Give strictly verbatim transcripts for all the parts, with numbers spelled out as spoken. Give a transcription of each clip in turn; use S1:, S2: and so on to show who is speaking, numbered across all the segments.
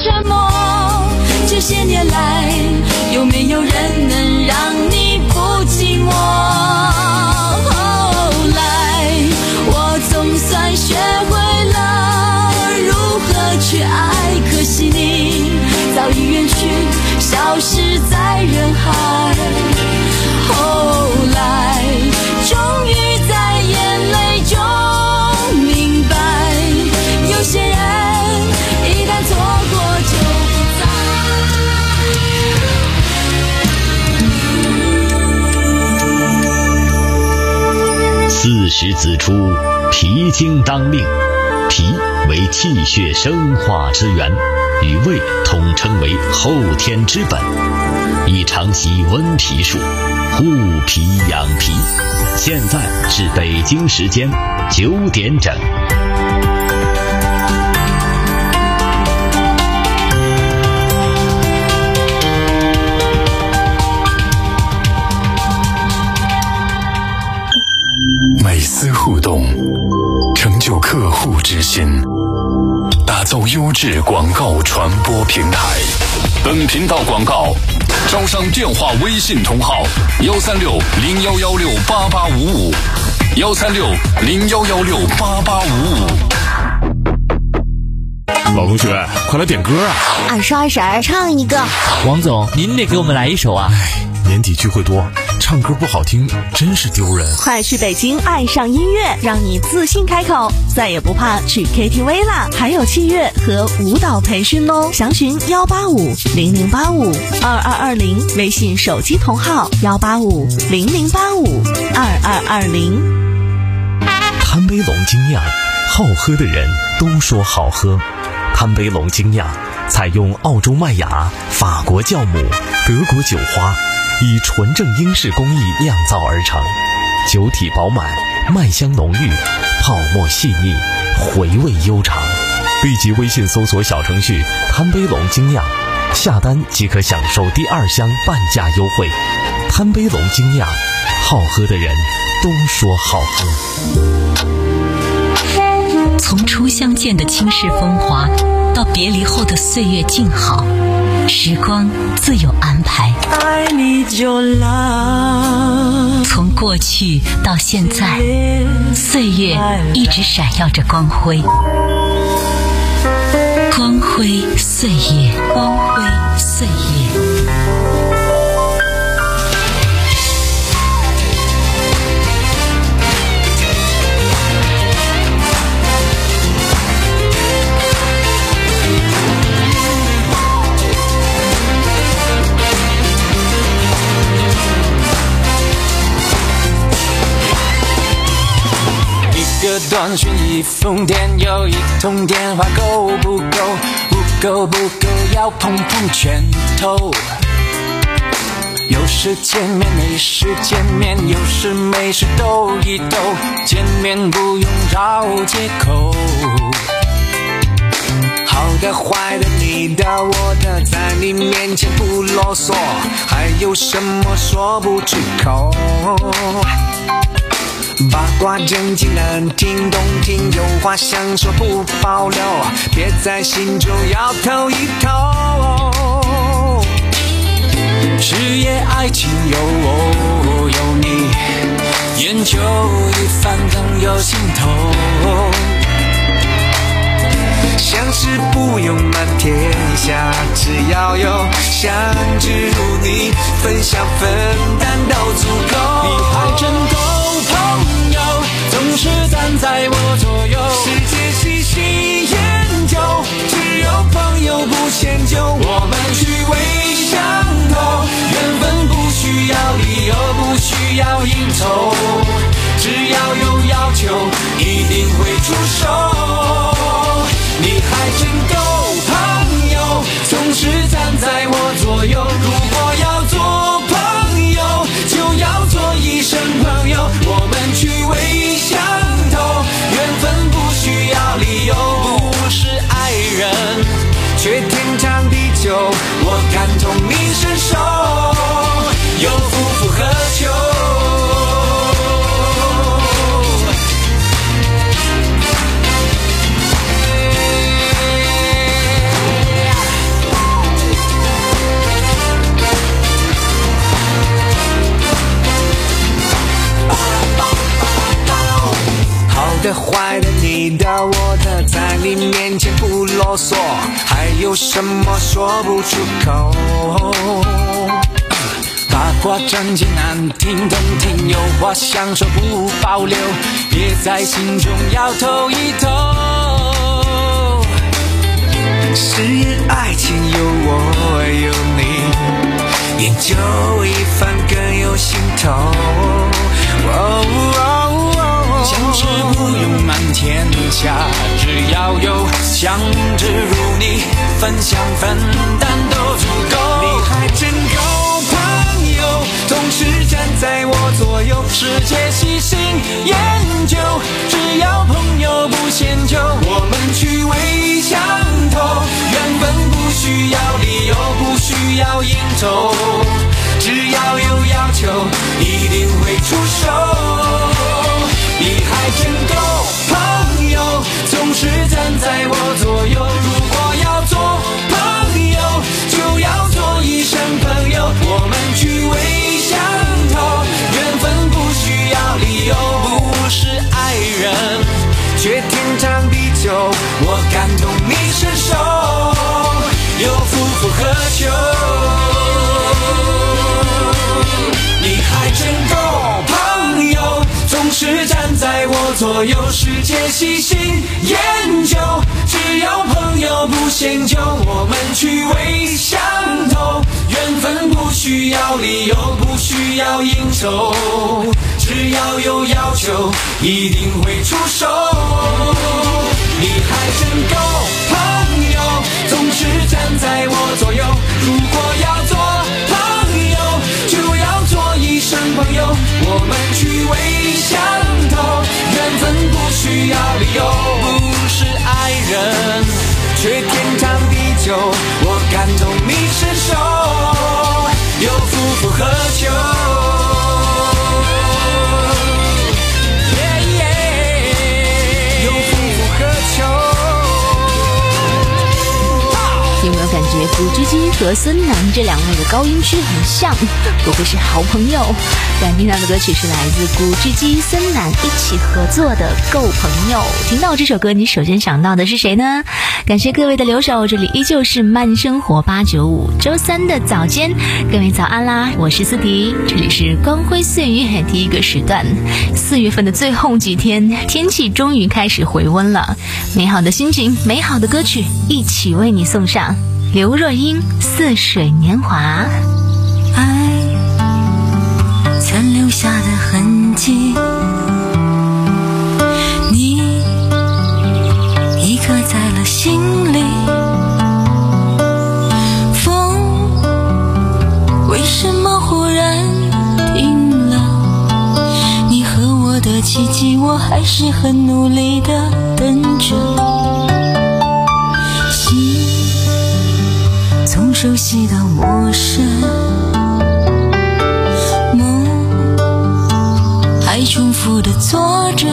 S1: 沉默。这些年来，有没有人能让你不寂寞？后来，我总算学会了如何去爱，可惜你早已远去，消失在人海。后来，终于在眼泪中明白，有些人一旦错过就不再。
S2: 四时子出，脾经当令。脾为气血生化之源，与胃统称为后天之本，宜常习温脾术，护脾养脾。现在是北京时间九点整。
S3: 每丝互动，成就客户之心，打造优质广告传播平台。本频道广告招商电话微信同号：幺三六零幺幺六八八五五，幺三六零幺幺六八八五五。
S4: 老同学，快来点歌啊！
S5: 二十二婶唱一个。
S6: 王总，您得给我们来一首啊！
S4: 哎，年底聚会多，唱歌不好听真是丢人。
S7: 快去北京爱上音乐，让你自信开口，再也不怕去 K T V 啦！还有器乐和舞蹈培训哦，详询幺八五零零八五二二二零，微信手机同号幺八五零零八五二二二零。
S8: 贪杯龙精酿，好喝的人都说好喝。贪杯龙精酿采用澳洲麦芽、法国酵母、德国酒花，以纯正英式工艺酿造而成，酒体饱满，麦香浓郁，泡沫细腻，回味悠长。立即微信搜索小程序贪杯龙精酿，下单即可享受第二箱半价优惠。贪杯龙精酿，好喝的人都说好喝。
S9: 从初相见的倾世风华，到别离后的岁月静好，时光自有安排。
S1: 爱你就来。
S9: 从过去到现在，岁月一直闪耀着光辉。光辉岁月，光辉岁月。
S10: 一个短讯一封电邮一通电话够不够？不够不够，要碰碰拳头。有时见面没事见面，有事没事兜一兜，见面不用找借口。好的坏的你的我的，在你面前不啰嗦，还有什么说不出口？八卦正经难听动听，有话想说不保留，别在心中要透一透。事业爱情有我有你，研究一番更有心头。相识不用满天下，只要有相知如你，分享分担都足够。你还真够朋友，总是站在我左右，世界细细研究，只有朋友不迁就，我们虚伪相投，缘分不需要理由，不需要应酬，只要有要求一定会出手。你还真够朋友，总是站在我左右，如果要做朋友，就要做一生朋友，我们趣味相投，缘分不需要理由，不是爱人却天长地久，我感同你身受，有夫复何求。 坏的你的我的，在你面前不啰嗦，还有什么说不出口？八卦真情难听动听，有话想说不保留，别在心中摇头一头。誓言爱情有我有你，研究一番更有心头。哦哦哦，相知不用满天下，只要有相知如你，分享分担都足够。你还真够朋友，同时站在我左右，世界细心研究，只要朋友不嫌旧，我们趣味相投，缘分不需要理由，不需要应酬，只要有要求一定会出手。你还真够朋友，总是站在我左右，如果要做朋友就要做一生朋友，我们趣味相投，缘分不需要理由，不是爱人却天长地久，我感动你伸手，又夫复何求？你还真够朋友，总是站在我左右，世界细心研究，只要朋友不嫌旧，我们趣味相投，缘分不需要理由，不需要应酬，只要有要求一定会出手。你还真够朋友，总是站在我左右，如果要做朋友就要做一生朋友，我们趣味相投，缘分不需要理由，不是爱人却天长地久，我感动你伸手，又夫复何求？
S1: 有没有感觉古巨基和孙楠这两位的高音区很像，不愧是好朋友。刚听到的歌曲是来自古巨基、孙楠一起合作的《够朋友》。听到这首歌，你首先想到的是谁呢？感谢各位的留守，这里依旧是慢生活八九五周三的早间，各位早安啦！我是思迪，这里是光辉岁月第一个时段。四月份的最后几天，天气终于开始回温了，美好的心情，美好的歌曲，一起为你送上。刘若英《似水年华》。
S11: 爱残留下的痕迹，你已刻在了心里。风为什么忽然停了？你和我的奇迹，我还是很努力地等着。从熟悉到陌生，梦还重复地做着。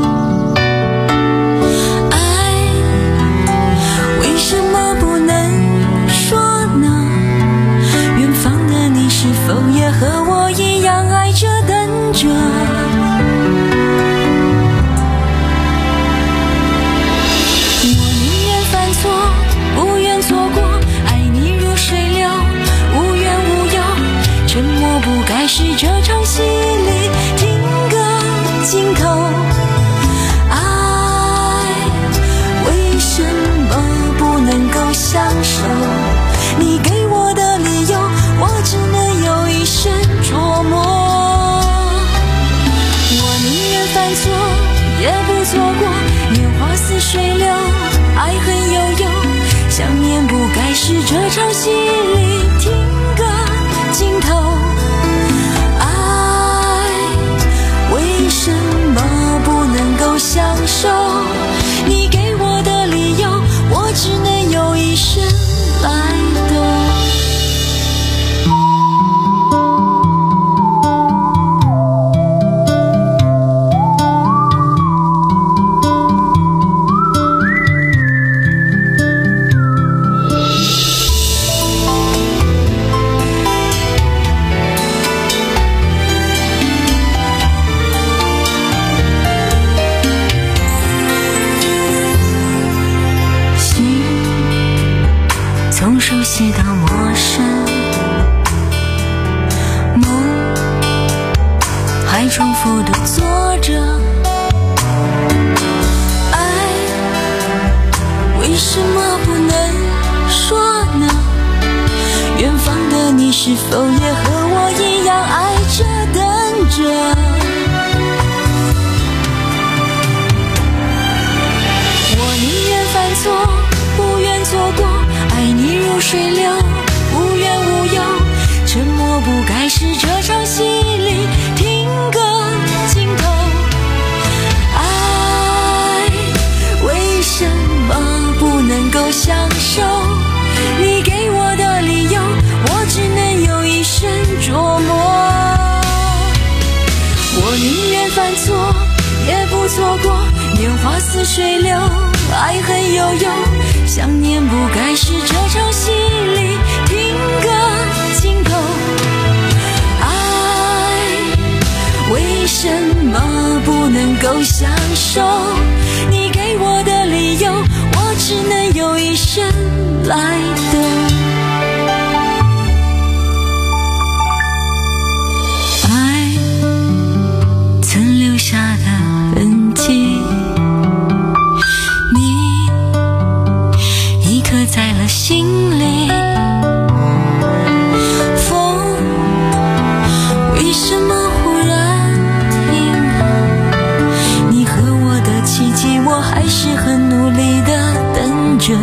S11: 爱为什么不能说呢？远方的你是否也和我一样爱着等着？我宁愿犯错，不愿错过，沉默不该是这场戏里听个尽头。爱为什么不能够相守？你给我的理由，我只能有一生琢磨。我宁愿犯错，也不错过。年华似水流，爱恨悠悠，想念不该是这场戏里听个尽头。爱为什么不能够相守？你给我的理由，我只能有一生来懂。 从熟悉到陌生，梦还重复地做着，爱为什么不能说呢？远方的你是否也和我一样爱着等着？我宁愿犯错，不愿错过，爱你如水流，无怨无忧，沉默不该是这场戏里听个尽头。爱为什么不能够享受？你给我的理由，我只能有一生琢磨。我宁愿犯错，也不错过，年华似水流，爱恨悠悠，想念不该是这场戏里听个尽头。爱为什么不能够享受？你给我的理由，我只能有一生来等。爱曾留下的痕迹，你已刻在了心里。风为什么忽然停了？你和我的奇迹，我还是很努力地等着。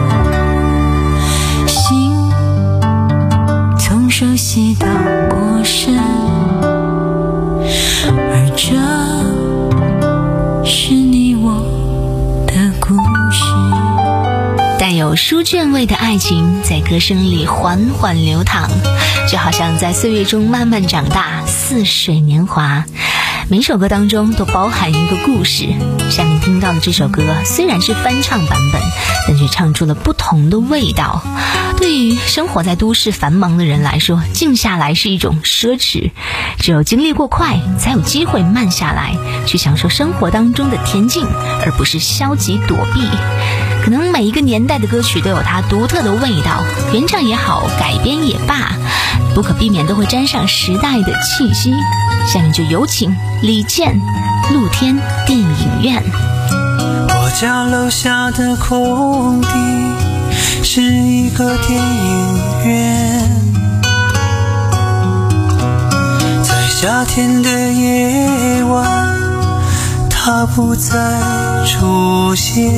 S11: 心从熟悉到陌生，而这是你我的故事。
S7: 带有书卷味的爱情在歌声里缓缓流淌，就好像在岁月中慢慢长大，似水年华。每首歌当中都包含一个故事，像您听到的这首歌虽然是翻唱版本，但却唱出了不同的味道。对于生活在都市繁忙的人来说，静下来是一种奢侈，只有经历过快，才有机会慢下来，去享受生活当中的恬静，而不是消极躲避。可能每一个年代的歌曲都有它独特的味道，原唱也好，改编也罢，不可避免都会沾上时代的气息。下面就有请李健，露天电影院。
S10: 我家楼下的空地是一个电影院，在夏天的夜晚，它不再出现。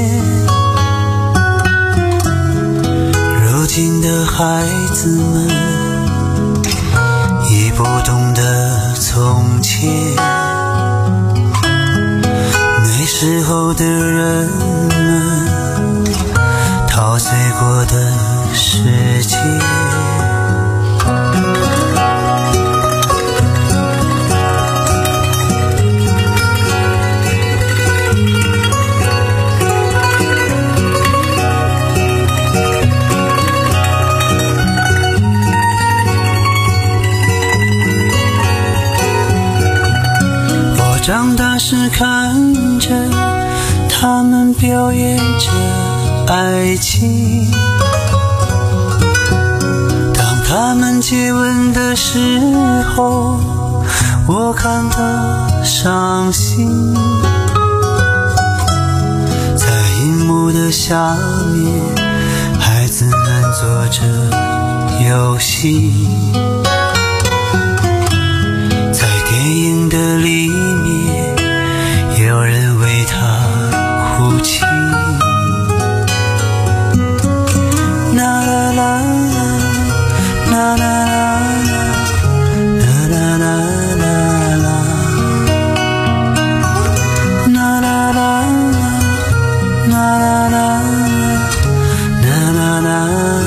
S10: 如今的孩子们已不懂得从前，那时候的人们陶醉过的世界。长大时看着他们表演着爱情，当他们接吻的时候，我感到伤心。在荧幕的下面，孩子们做着游戏，在电影的里面，有人为他哭泣。啦啦啦啦啦啦啦啦啦啦，啦啦啦啦啦啦啦啦啦。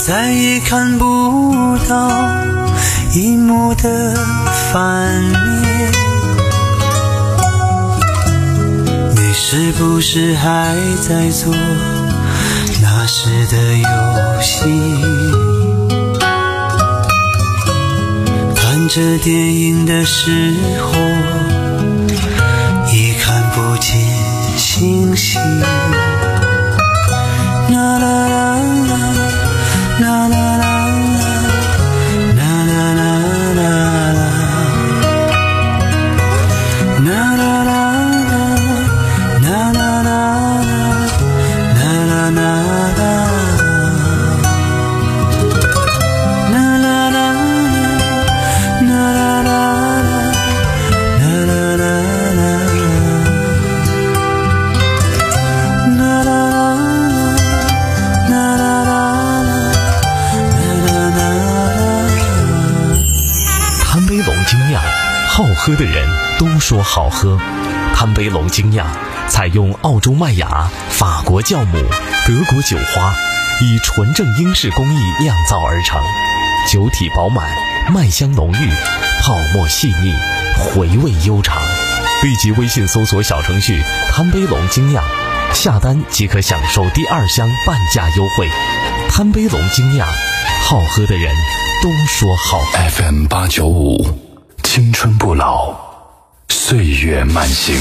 S10: 再也看不到一幕的反面。你是不是还在做那时的游戏？看着电影的时候已看不见星星。啦啦啦啦啦啦啦啦啦啦啦啦啦啦啦
S8: 好喝的人都说好喝，贪杯龙精酿采用澳洲麦芽、法国酵母、德国酒花，以纯正英式工艺酿造而成，酒体饱满，麦香浓郁，泡沫细腻，回味悠长。立即微信搜索小程序贪杯龙精酿，下单即可享受第二箱半价优惠。贪杯龙精酿，好喝的人都说好。
S3: F M 八九五，青春不老，岁月慢行。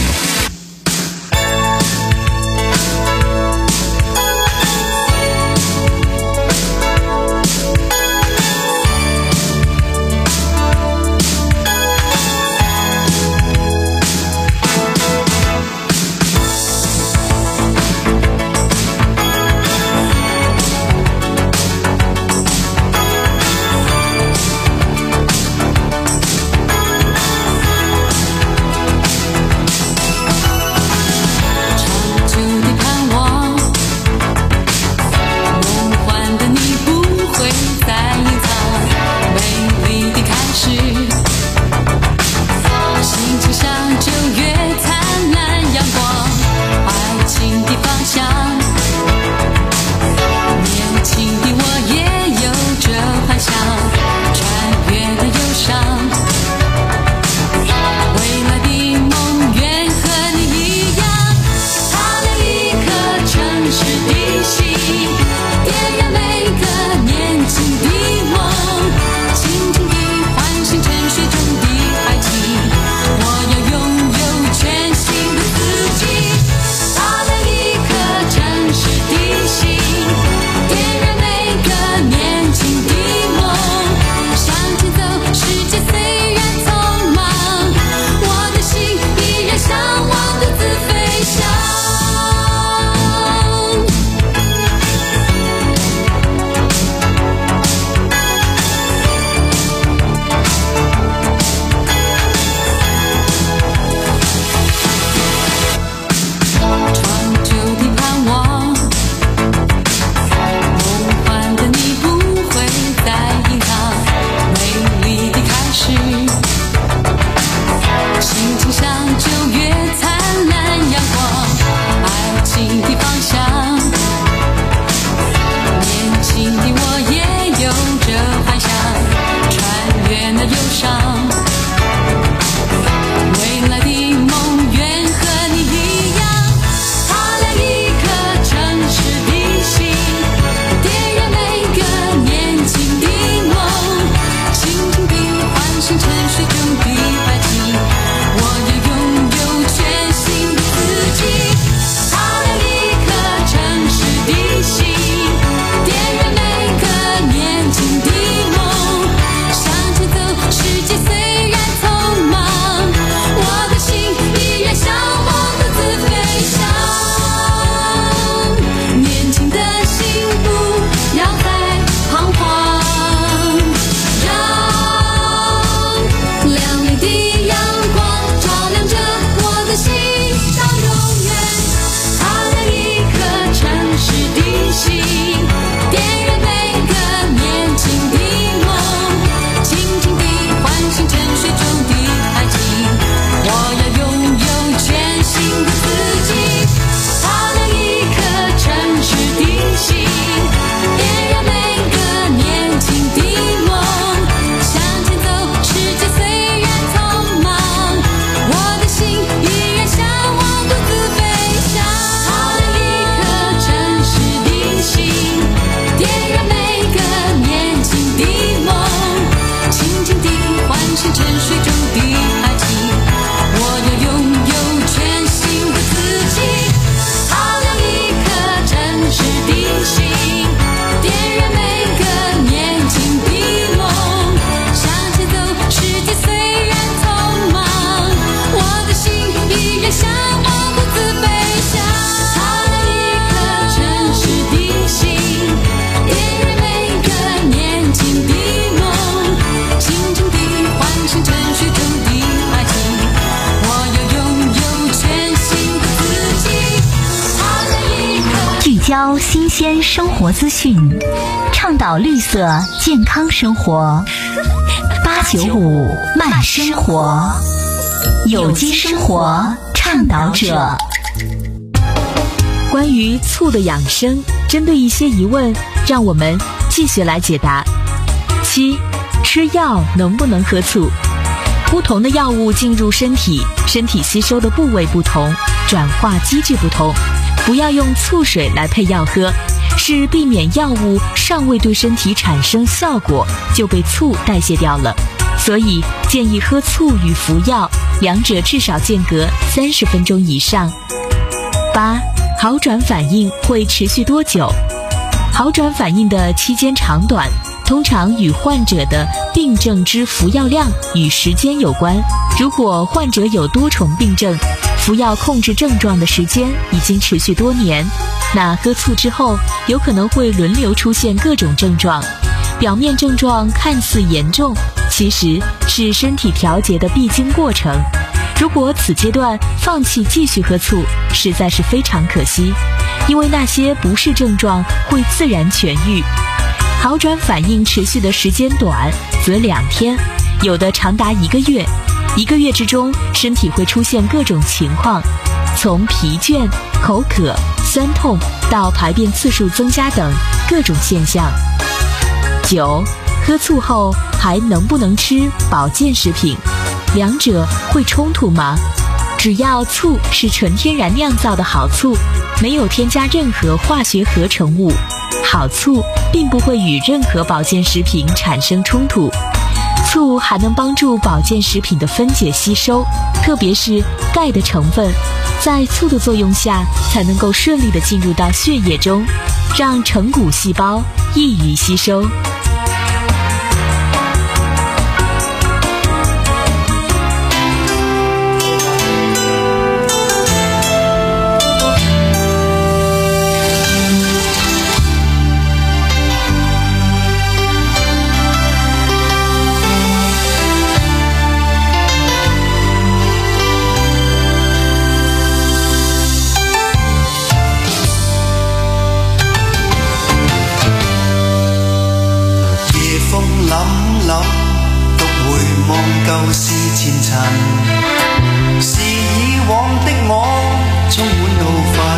S9: 鲜生活资讯，倡导绿色健康生活。八九五慢生活，有机生活倡导者。
S7: 关于醋的养生，针对一些疑问，让我们继续来解答。七，吃药能不能喝醋？不同的药物进入身体，身体吸收的部位不同，转化机制不同，不要用醋水来配药喝，是避免药物尚未对身体产生效果就被醋代谢掉了。所以建议喝醋与服药，两者至少间隔三十分钟以上。八，好转反应会持续多久？好转反应的期间长短，通常与患者的病症之服药量与时间有关。如果患者有多重病症，服药控制症状的时间已经持续多年，那喝醋之后有可能会轮流出现各种症状，表面症状看似严重，其实是身体调节的必经过程。如果此阶段放弃继续喝醋，实在是非常可惜，因为那些不适症状会自然痊愈。好转反应持续的时间短，则两天，有的长达一个月。一个月之中，身体会出现各种情况，从疲倦、口渴、酸痛到排便次数增加等各种现象。九，喝醋后还能不能吃保健食品？两者会冲突吗？只要醋是纯天然酿造的好醋，没有添加任何化学合成物，好醋并不会与任何保健食品产生冲突。醋还能帮助保健食品的分解吸收，特别是钙的成分，在醋的作用下才能够顺利地进入到血液中，让成骨细胞易于吸收。
S10: 舊事前塵，是以往的我充滿怒憤，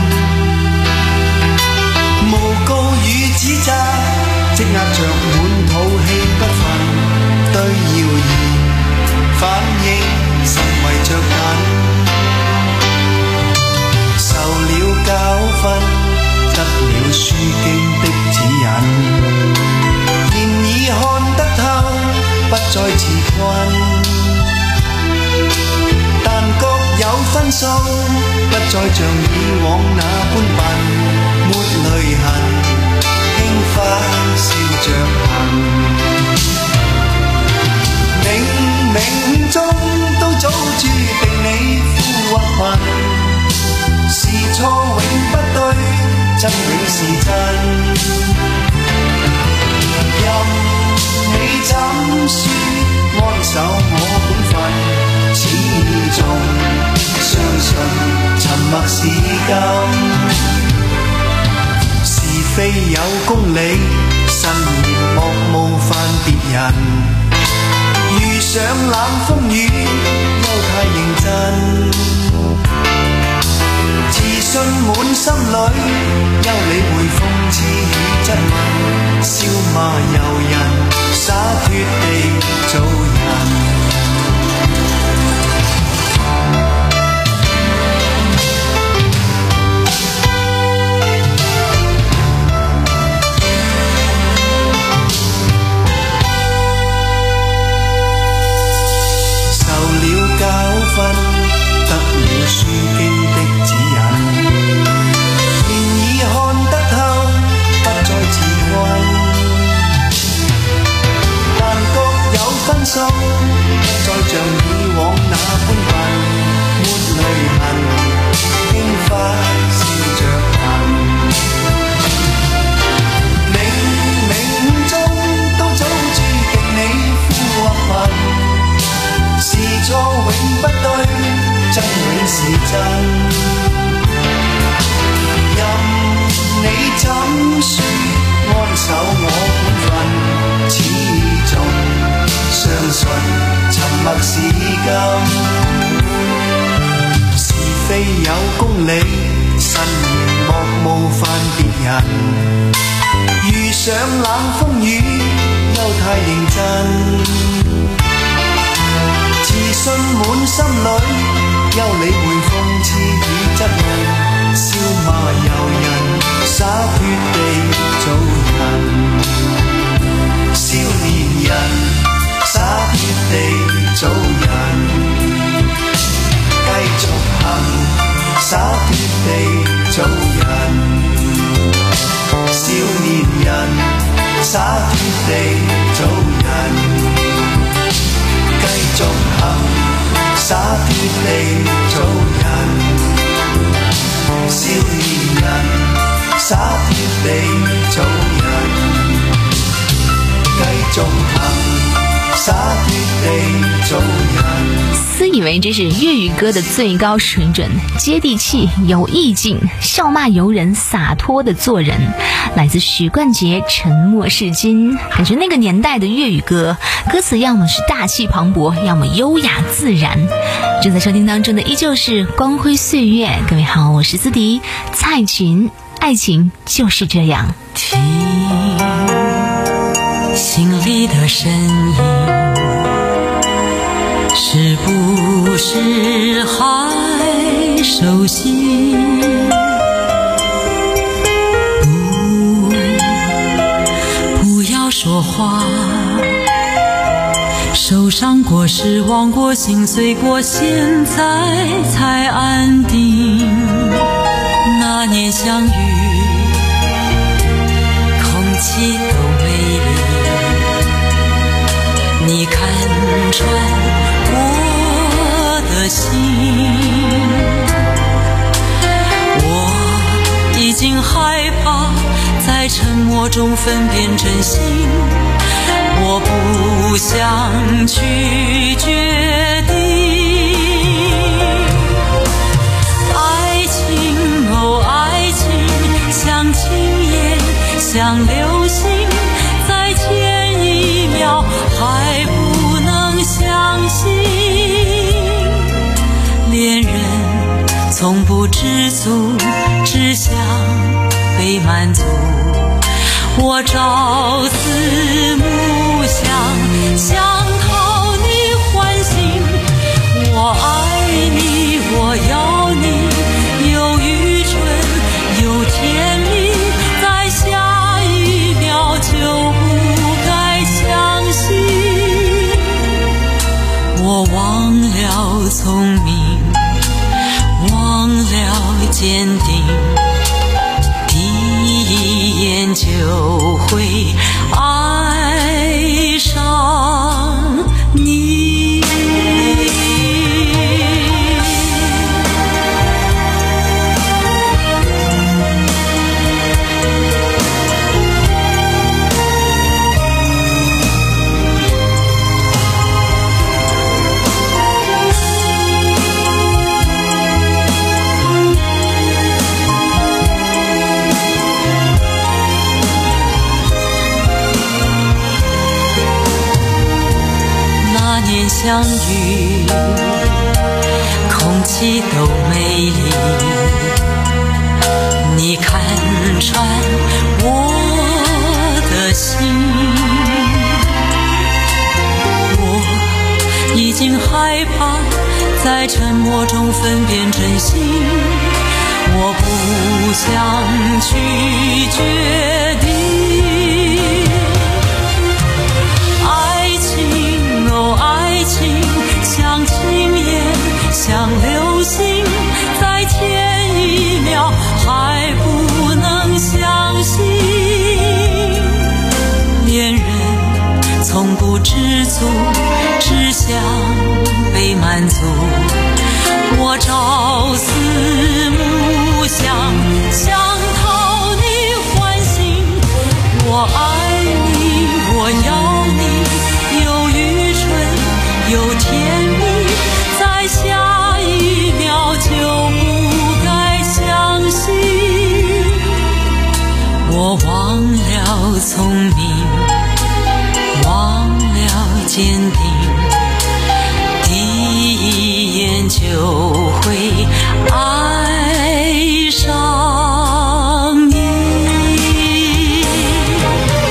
S10: 誣告與指責積壓着滿肚氣不忿，對謠言反應甚為着緊，受了教訓，得了書經的指引，現已看得透，不再自困，但各有分數，不再像以往那般笨，沒淚痕，輕快笑着行。冥冥中都早注定你富或貧，是錯永不對，真永是真。任你怎說安守我本分，始終相信沉默是金。是非有公理，慎言莫冒犯別人。遇上冷風雨，休太認真。自信滿心裏，休理會諷刺與質問，笑罵由人，灑脫地做人。受了教訓，得了書經的指引，現已看得透，不再自困，但各有分數，不再像以往那般笨，沒淚痕，輕快笑着行。冥冥中都早注定你富或貧，是錯永不對，真永是真。任你怎上冷風雨又太認真，自信滿心裏休理會諷刺與質問，笑罵由人，灑脫地做人，少年人灑脫地做人，繼續行灑脫地做人，少年人灑脫地做人，繼續行灑脫地做人，少年人灑脫地做人，繼續行灑脫地做人。
S9: 私以为这是粤语歌的最高水准，接地气有意境，笑骂由人，洒脱的做人。来自许冠杰《沉默是金》，感觉那个年代的粤语歌歌词要么是大气磅礴，要么优雅自然。正在收听当中的依旧是光辉岁月。各位好，我是思迪。蔡琴，爱情就是这样。
S11: 听心里的声音，是不是还熟悉？不，不要说话。受伤过，失望过，心碎过，现在才安定。那年相遇，空气都美丽。你看穿我的心，我已经害怕在沉默中分辨真心，我不想去决定。爱情哦爱情，像青叶像流星，在前一秒还不能相信，恋人从不知足，只想被满足。我朝思暮想，想讨你欢心。我爱你，我要你，有愚蠢，有甜蜜，在下一秒就不该相信。我忘了聪明，忘了坚定，一眼就会爱上你。相遇，空气都美丽。你看穿我的心，我已经害怕在沉默中分辨真心，我不想去决定。爱情像青叶像流星，在前一秒还不能相信，恋人从不知足，只想被满足。我朝思暮想，想讨你欢心。我爱你，我要你，有愚蠢，有甜蜜，在下一秒就不该相信。我忘了聪明，忘了坚定，第一眼就会爱上你。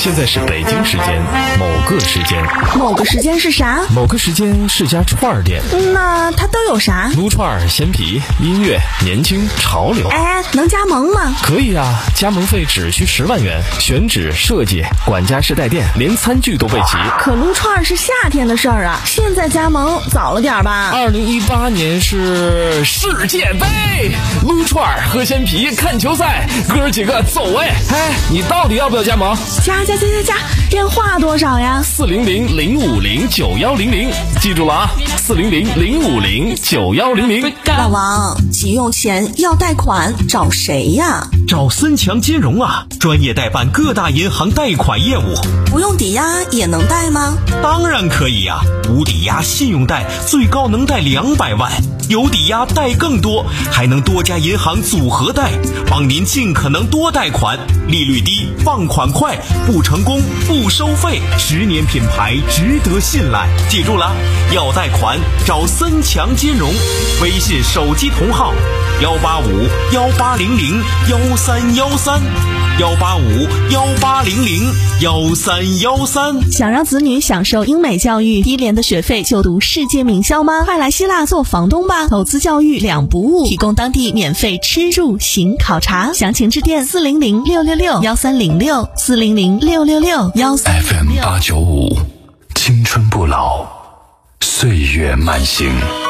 S4: 现在是北京时间某个时间。
S7: 某个时间是啥？
S4: 某个时间是家串儿店。
S7: 那它都有啥？
S4: 撸串、鲜皮、音乐、年轻、潮流。
S7: 哎，能加盟吗？
S4: 可以啊，加盟费只需十万元，选址、设计、管家式带电，连餐具都备齐。
S7: 可撸串是夏天的事儿啊，现在加盟早了点吧？
S4: 二零一八年是世界杯，撸串、喝鲜皮、看球赛，哥几个走哎！哎，你到底要不要加盟？
S7: 加加加加加，电话多少呀？
S4: 四零零零五零九幺零零，记住了啊，四零零零五零九幺零零。
S7: 老王，急用钱要贷款，找谁呀？
S8: 找森强金融啊，专业代办各大银行贷款业务。
S7: 不用抵押也能贷吗？
S8: 当然可以啊，无抵押信用贷最高能贷两百万，有抵押贷更多，还能多家银行组合贷，帮您尽可能多贷款，利率低，放款快，不成功不收费，十年品牌，值得信赖。记住了，要贷款找森强金融，微信手机同号幺八五幺八零零幺三幺三幺八五幺八零零幺三幺三。
S7: 想让子女享受英美教育，低廉的学费就读世界名校吗？快来希腊做房东吧，投资教育两不误，提供当地免费吃住行考察，详情致电四零零六六六幺三零六四零零六六六幺三零六。
S3: F M 八九五，青春不老，岁月慢行。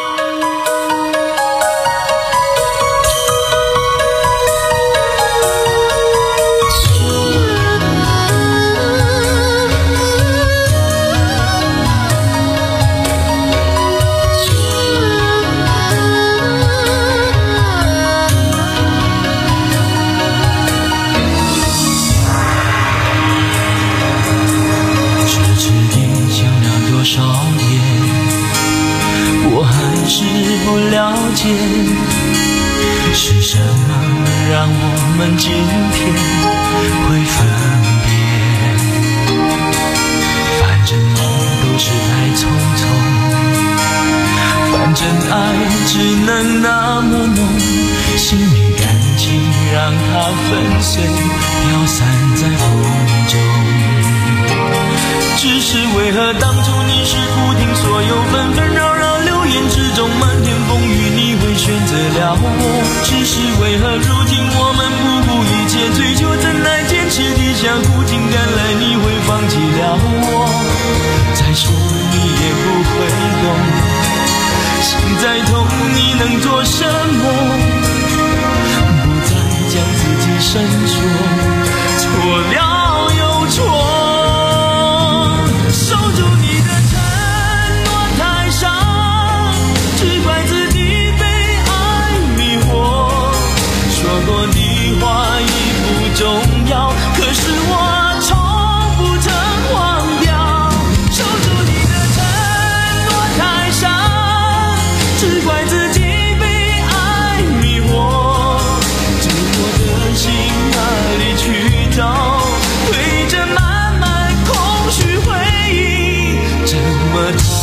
S10: 是什么让我们今天会分别？反正梦都是太匆匆，反正爱只能那么浓，心里感情让它粉碎，飘散在风中。只是为何当初你是不听所有纷纷扰扰流言之中，漫天风雨你会选择了我？只是为何如今我们不顾一切追求真爱，坚持地下苦尽甘来，你会放弃了我？再说你也不会懂，心再痛你能做什么？不再将自己深锁，错了又错。守住你的承诺太少，只怪自己被爱迷惑。说过的话已不重要，可是我从不曾忘掉。守住你的承诺太少，只怪自己被爱迷惑。寂寞的心哪里去找？对着满满空虚回忆这么逃。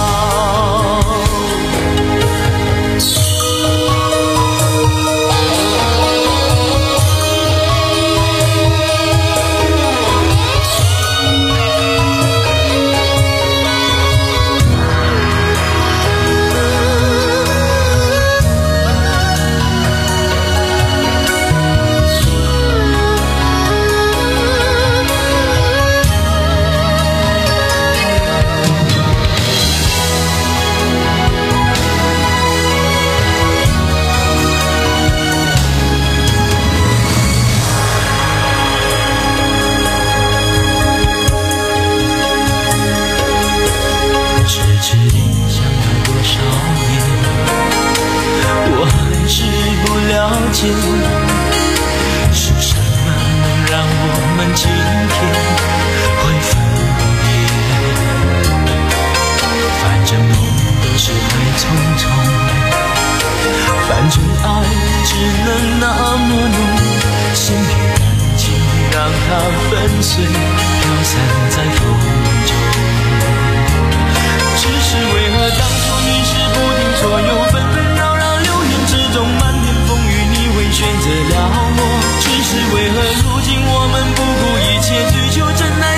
S10: 是什么能让我们今天会分别？反正梦都是太匆匆，反正爱只能那么浓，心里感情让它粉碎，飘散在风中。只是为何当初你是不听所有纷纷扰扰流言之中，漫天风雨选择了我？只是为何如今我们不顾一切追求真爱？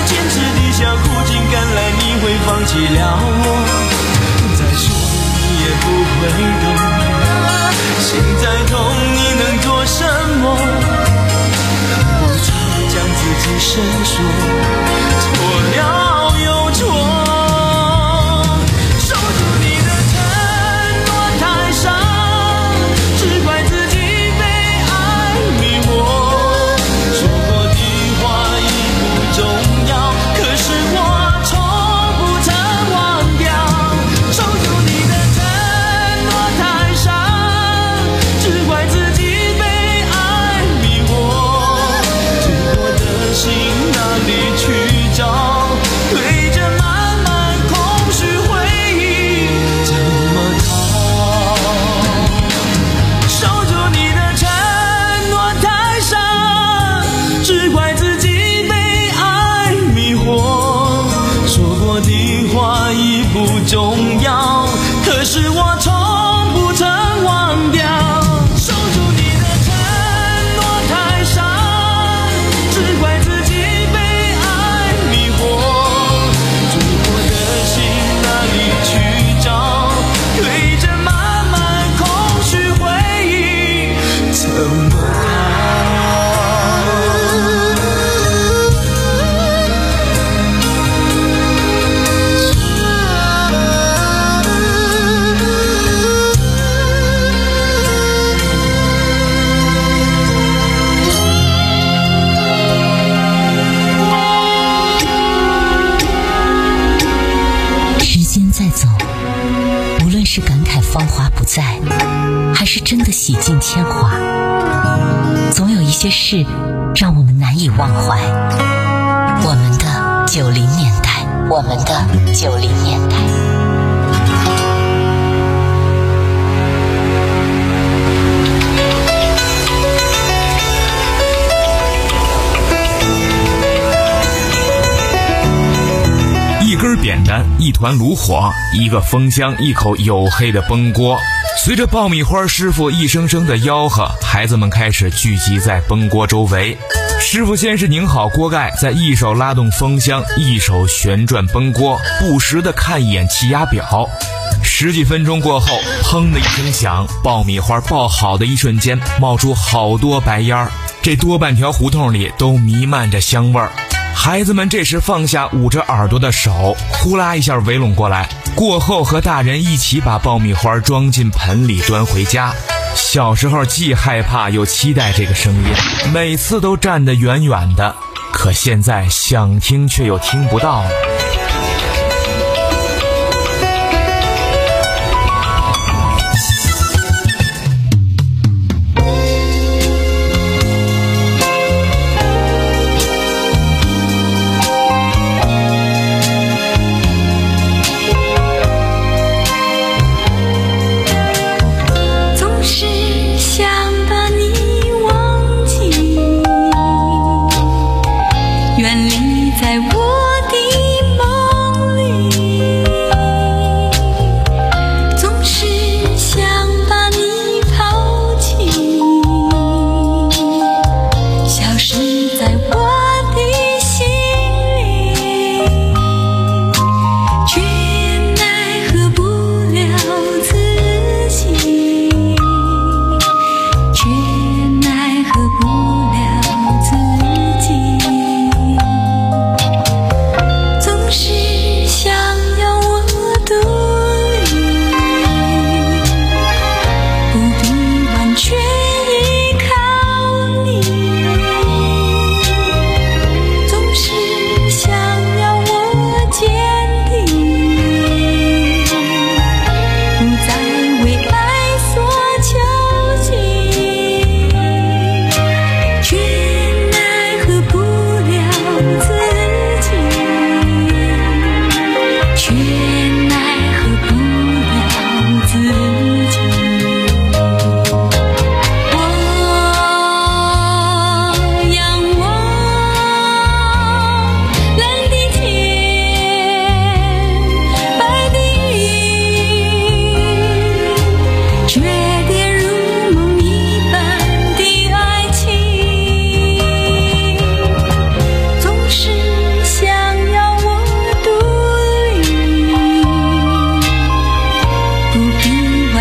S10: 寂寥我，再说你也不会懂。心再痛，你能做什么？不曾将自己伸缩，错了又错。重要，可是我从不曾忘掉。守住你的承诺太傻，只怪自己被爱迷惑。追我的心哪里去找？对着满满空虚回忆，怎么
S9: 是感慨芳华不再，还是真的洗尽铅华？总有一些事让我们难以忘怀。我们的九零年代，我们的九零年代。
S4: 一根扁担，一团炉火，一个风箱，一口黝黑的崩锅。随着爆米花师傅一声声的吆喝，孩子们开始聚集在崩锅周围。师傅先是拧好锅盖，再一手拉动风箱，一手旋转崩锅，不时地看一眼气压表。十几分钟过后，砰的一声响，爆米花爆好的一瞬间，冒出好多白烟儿，这多半条胡同里都弥漫着香味儿。孩子们这时放下捂着耳朵的手，呼啦一下围拢过来，过后和大人一起把爆米花装进盆里端回家。小时候既害怕又期待这个声音，每次都站得远远的，可现在想听却又听不到了。
S11: 远离在我的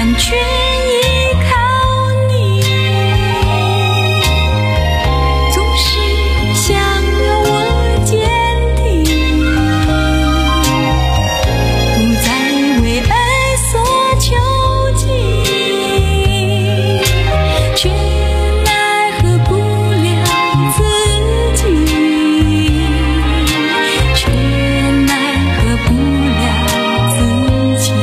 S11: 完全依靠你，总是想要我坚定，不再为爱所囚禁，却奈何不了自己，却奈何不了自己。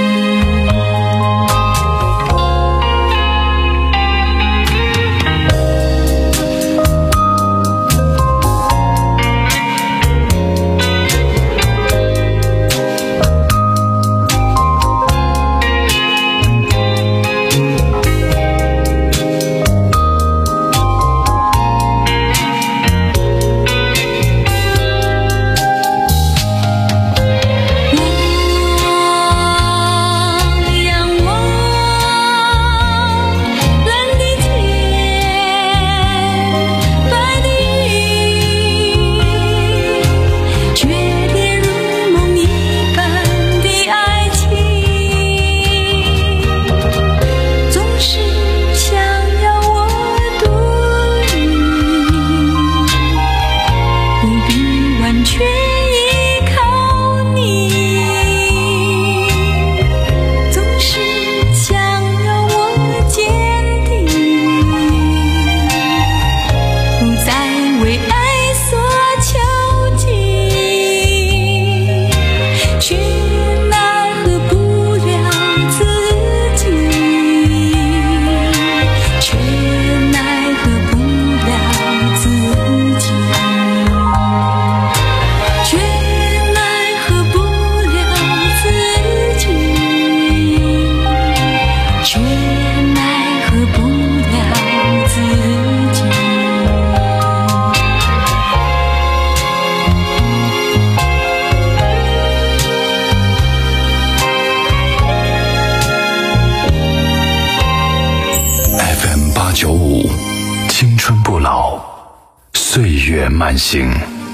S3: 九五，青春不老，岁月慢行。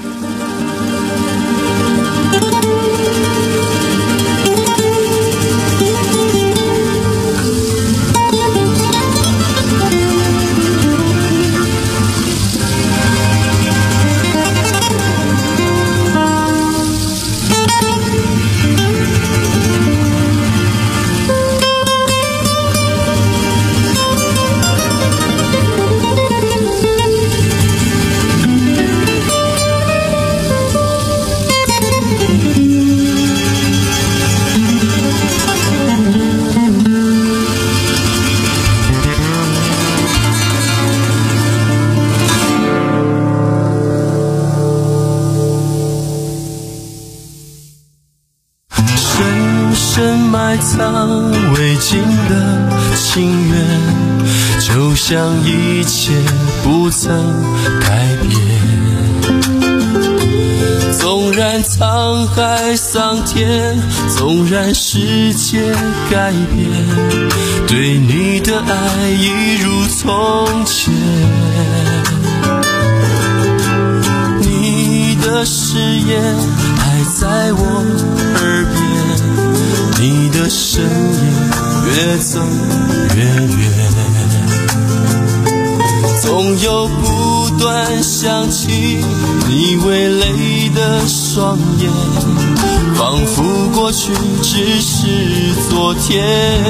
S12: 埋藏未尽的情缘，就像一切不曾改变。纵然沧海桑田，纵然世界改变，对你的爱一如从前。你的誓言还在我耳边，你的声音越走越远，总有不断想起你微泪的双眼，仿佛过去只是昨天。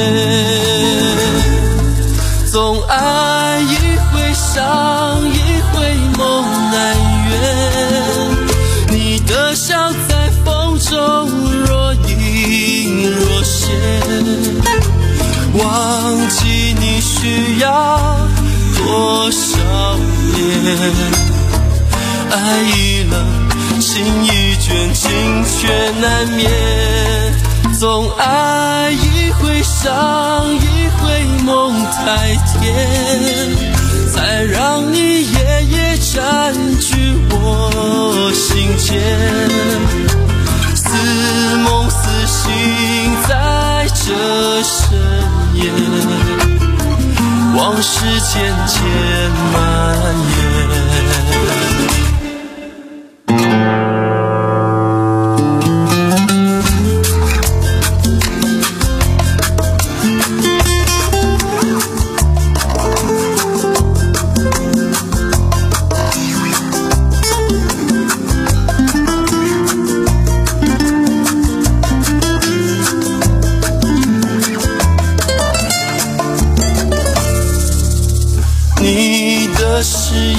S12: 总爱一回伤，一回梦难圆，你的笑在风中若隐若现，忘记你需要多少年。爱已冷，情已倦，情却难眠。总爱一回伤，一回梦太甜，才让你夜夜占据我心间。似梦似醒在这深夜，往事渐渐蔓延。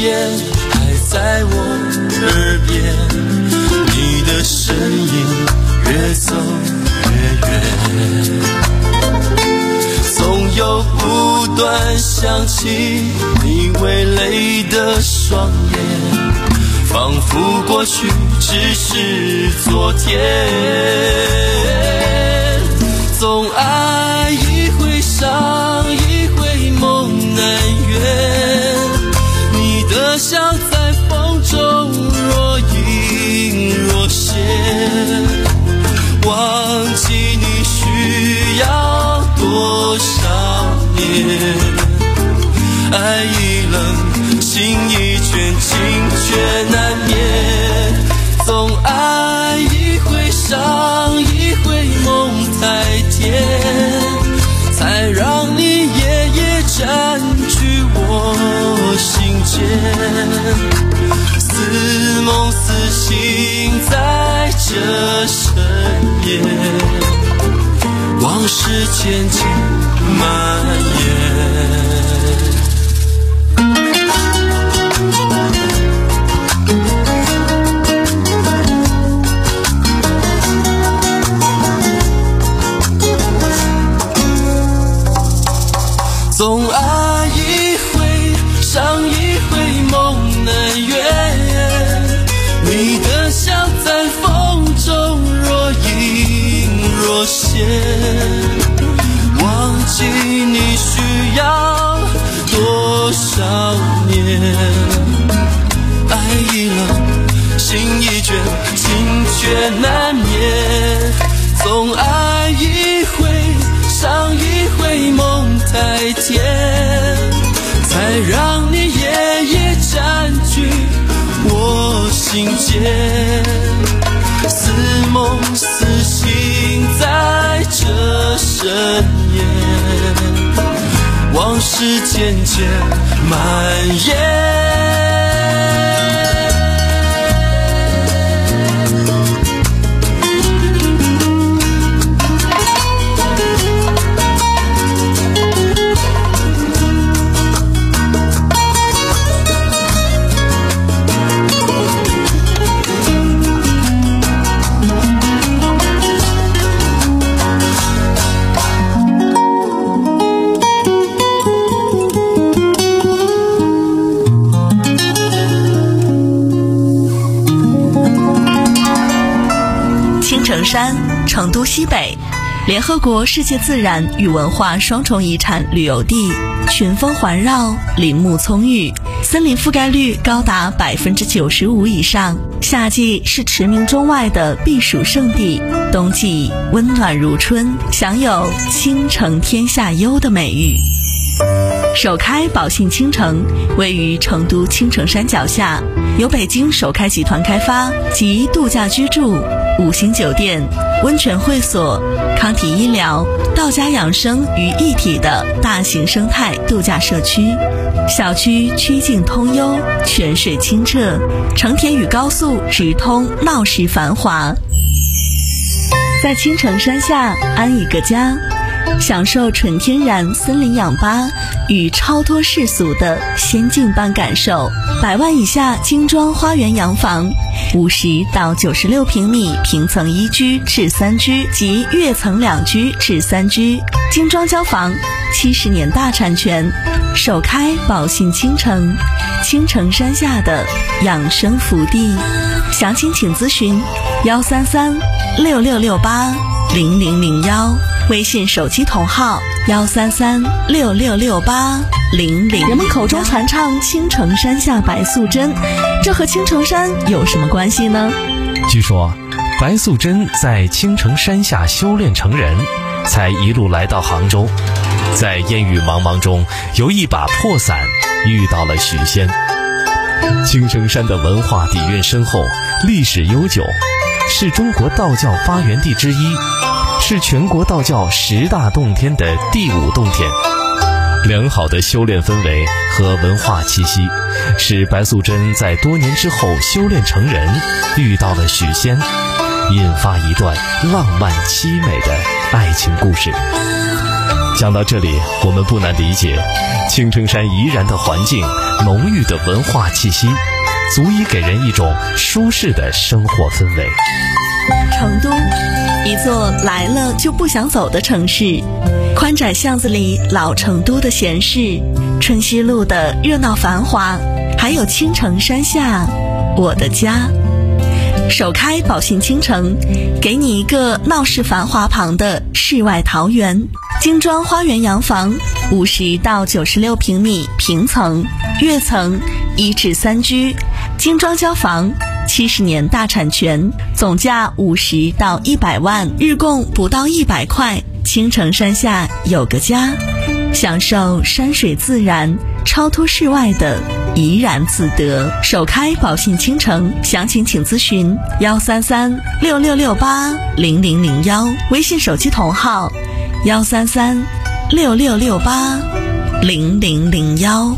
S12: 言还在我耳边，你的身影越走越远，总有不断想起你微泪的双眼，仿佛过去只是昨天。总爱一回伤，一回梦难圆，你的笑在风中若隐若现，忘记你需要多少年，爱已冷，心已倦，情却难眠，总爱一回伤，一回梦太甜，才让你夜夜占据我心间，似梦似醒在这深夜，往事渐渐蔓延。总爱一回伤，一回梦难圆，你的笑在风中若隐若现，忘记你需要多少年，爱已冷，心已倦，情却难眠，总爱一回伤，一回梦太甜，才让你夜夜占据我心间，似梦似醒在这深夜，往事渐渐蔓延。
S7: 成山，成都西北，联合国世界自然与文化双重遗产旅游地，群峰环绕，林木葱郁，森林覆盖率高达百分之九十五以上。夏季是驰名中外的避暑胜地，冬季温暖如春，享有倾城天下优的美誉。首开宝信倾城位于成都青城山脚下，由北京首开集团开发，集度假居住、五星酒店、温泉会所、康体医疗、道家养生于一体的大型生态度假社区。小区曲径通幽，泉水清澈，成田与高速直通，闹市繁华。在青城山下安一个家，享受纯天然森林氧吧与超脱世俗的仙境般感受。百万以下精装花园洋房，五十到九十六平米平层一居至三居及跃层两居至三居，精装交房，七十年大产权，首开宝信倾城，青城山下的养生福地。详情请咨询幺三三六六六八零零零幺，微信手机同号幺三三六六六八零零。人们口中传唱青城山下白素贞，这和青城山有什么关系呢？
S8: 据说白素贞在青城山下修炼成人，才一路来到杭州，在烟雨茫茫中有一把破伞遇到了许仙。青城山的文化底蕴深厚，历史悠久，是中国道教发源地之一，是全国道教十大洞天的第五洞天。良好的修炼氛围和文化气息，使白素贞在多年之后修炼成人，遇到了许仙，引发一段浪漫凄美的爱情故事。 想到这里，我们不难理解，青城山宜然的环境，浓郁的文化气息，足以给人一种舒适的生活氛围。
S7: 成都，一座来了就不想走的城市，宽窄巷子里老成都的闲适，春熙路的热闹繁华，还有青城山下我的家。首开宝信青城，给你一个闹市繁华旁的世外桃源。精装花园洋房，五十到九十六平米平层、跃层、一至三居，精装交房，七十年大产权，总价五十到一百万，日供不到一百块。青城山下有个家，享受山水自然、超脱世外的怡然自得。首开宝信青城，详情请咨询幺三三六六六八零零零幺，微信手机同号幺三三六六六八零零零幺。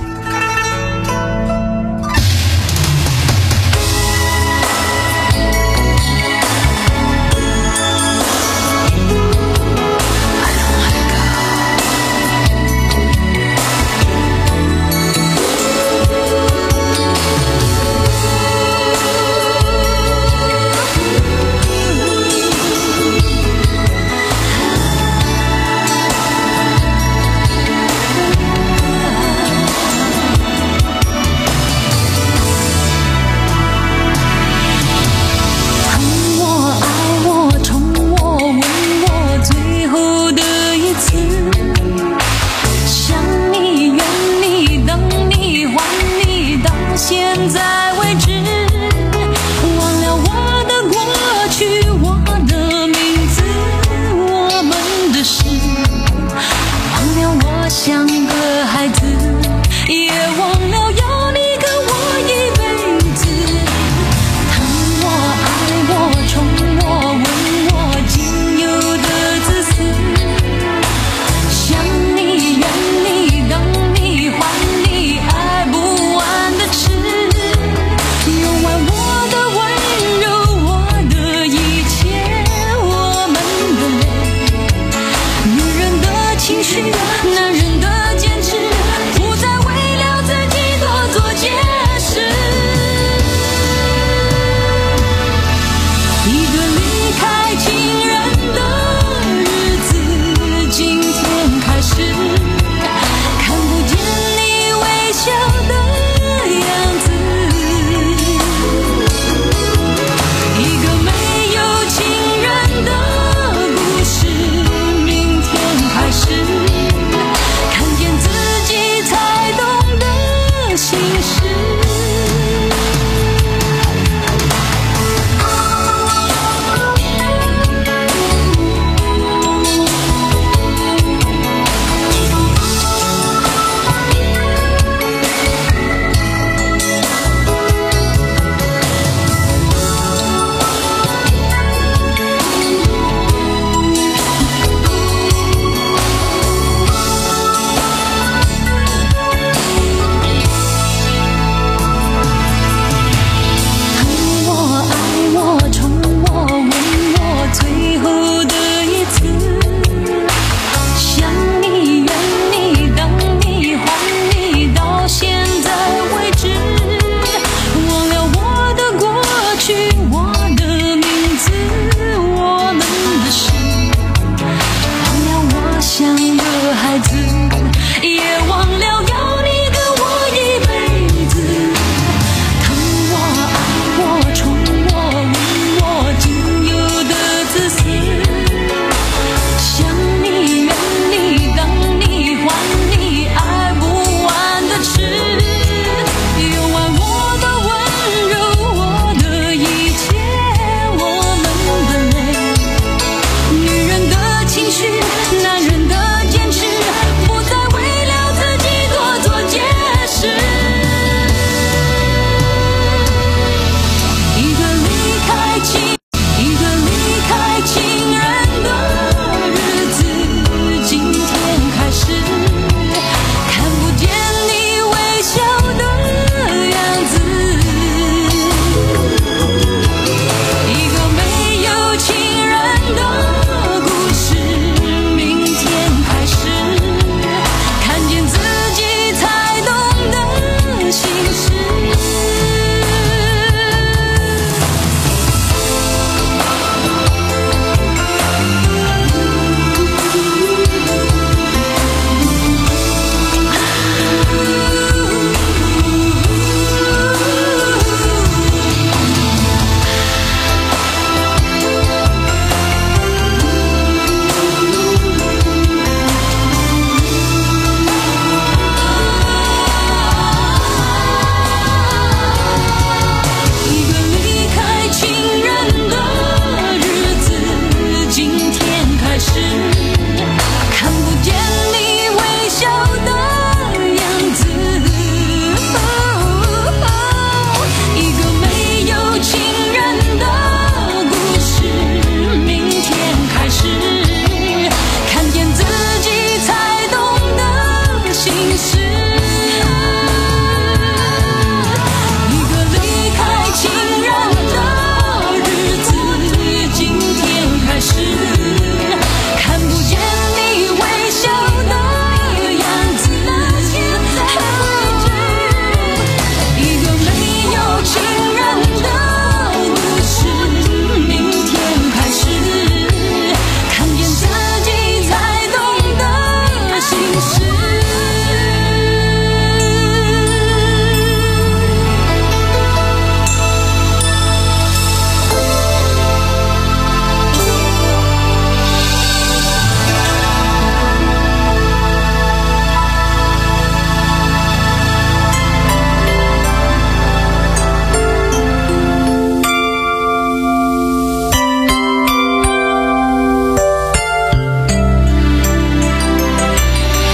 S11: 情绪。